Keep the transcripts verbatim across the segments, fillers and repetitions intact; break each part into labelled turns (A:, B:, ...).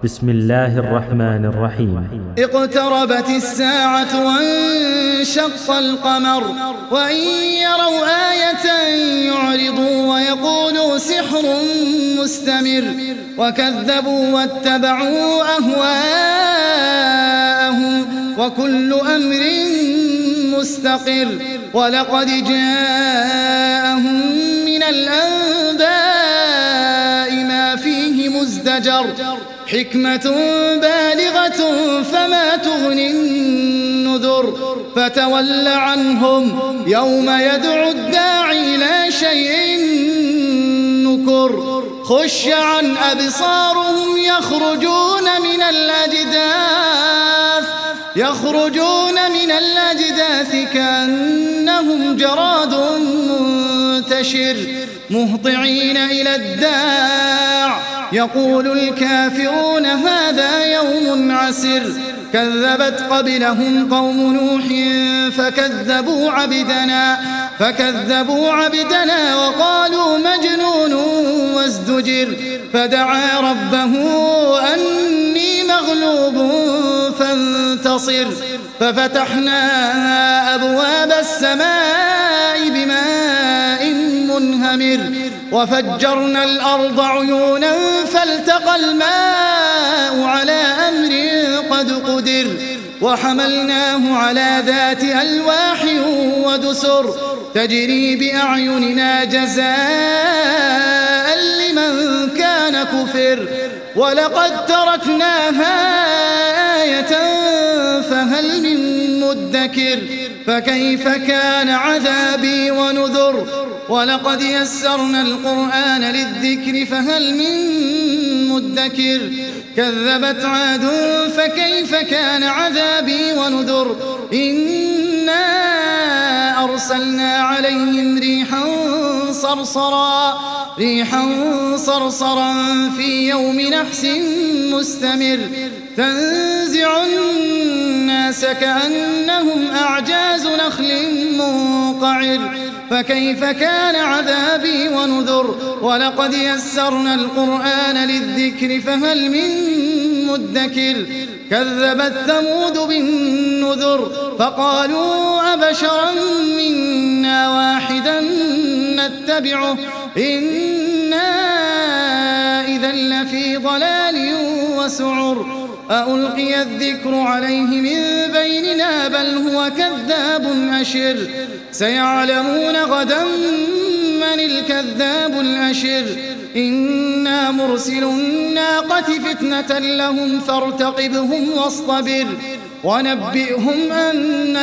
A: بسم الله الرحمن الرحيم.
B: اقتربت الساعة وانشق القمر وإن يروا آية يعرضوا ويقولوا سحر مستمر وكذبوا واتبعوا أهواءهم وكل أمر مستقر ولقد جاءهم من الأنباء ما فيه مزدجر حكمة بالغة فما تغني النذر فتول عنهم يوم يدعو الداعي لا شيء نكر خش عن أبصارهم يخرجون من الأجداث يخرجون من الأجداث كأنهم جراد منتشر مهطعين إلى الداع يقول الكافرون هذا يوم عسر كذبت قبلهم قوم نوح فكذبوا عبدنا فكذبوا عبدنا وقالوا مجنون وازدجر فدعا ربه أني مغلوب فانتصر ففتحنا أبواب السماء بماء منهمر وفجرنا الأرض عيونا فالتقى الماء على أمر قد قدر وحملناه على ذات ألواح ودسر تجري بأعيننا جزاء لمن كان كفر ولقد تركناها آية فهل من مدكر فكيف كان عذابي ونذر ولقد يسرنا القرآن للذكر فهل من مدكر كذبت عاد فكيف كان عذابي ونذر إنا أرسلنا عليهم ريحا صرصرا ريحا صرصرا في يوم نحس مستمر تنزع الناس كأنهم أعجاز نخل منقعر فكيف كان عذابي ونذر ولقد يسرنا القرآن للذكر فهل من مدكر كذبت ثمود بالنذر فقالوا أبشرا منا واحدا نتبعه إنا إذا لفي ضلال وسعر ألقي الذكر عليه من بيننا بل هو كذاب أشر سيعلمون غدا من الكذاب الأشر إنا مرسل الناقة فتنة لهم فارتقبهم واصطبر ونبئهم أن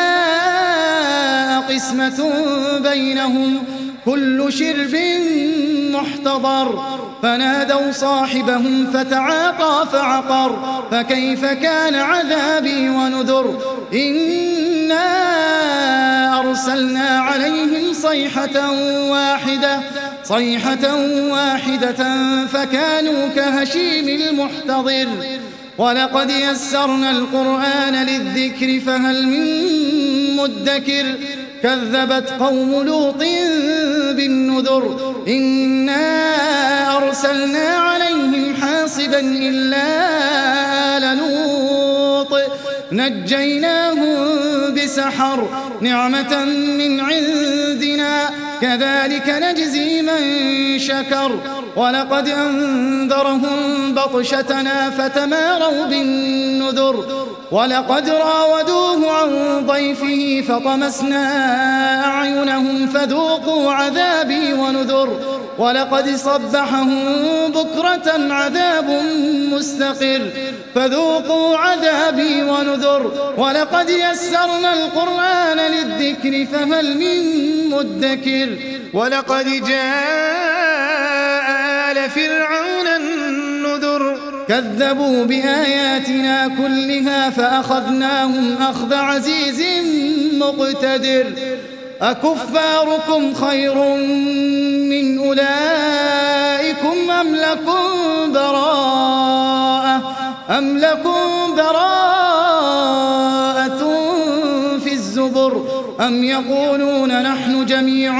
B: الماء قسمة بينهم كل شرب محتضر فنادوا صاحبهم فتعاطى فعقر فكيف كان عذابي ونذر إنا أرسلنا عليهم صيحة واحدة صيحة واحدة فكانوا كهشيم المحتضر ولقد يسرنا القرآن للذكر فهل من مدكر كذبت قوم لوط بالنذر إنا أرسلنا عليهم حاصبا إلا آل لوط نجيناهم بسحر نعمة من عندنا كذلك نجزي من شكر ولقد أنذرهم بطشتنا فتماروا بالنذر ولقد راودوه عن ضيفه فطمسنا أعينهم فذوقوا عذابي ونذر ولقد صبحهم بكرة عذاب مستقر فذوقوا عذابي ونذر ولقد يسرنا القرآن للذكر فهل من مدكر ولقد جاء آل فرعون النذر كذبوا بآياتنا كلها فأخذناهم أخذ عزيز مقتدر أكفاركم خير من أولئكم أم لكم براءة أم لكم براءة في الزبر أم يقولون نحن جميع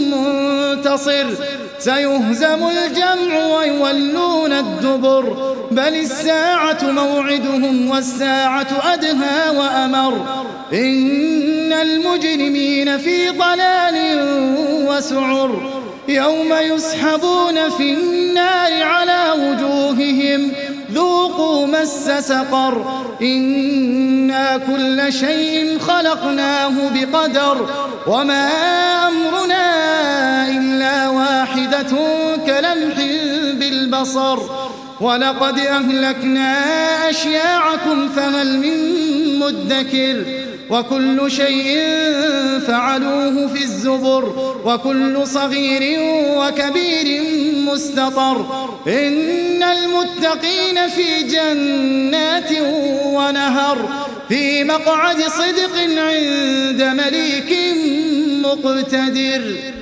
B: منتصر سيهزم الجمع ويولون الدبر بل الساعة موعدهم والساعة أدهى وأمر إن المجرمين في ضلال وسعر يوم يسحبون في النار على وجوههم ذوقوا مس سقر إنا كل شيء خلقناه بقدر وما أمرنا إلا واحدة كلمح بالبصر ولقد أهلكنا أشياعكم فهل من مدكر وكل شيء فعلوه في الزبر وكل صغير وكبير مستطر إن المتقين في جنات ونهر في مقعد صدق عند مليك مقتدر.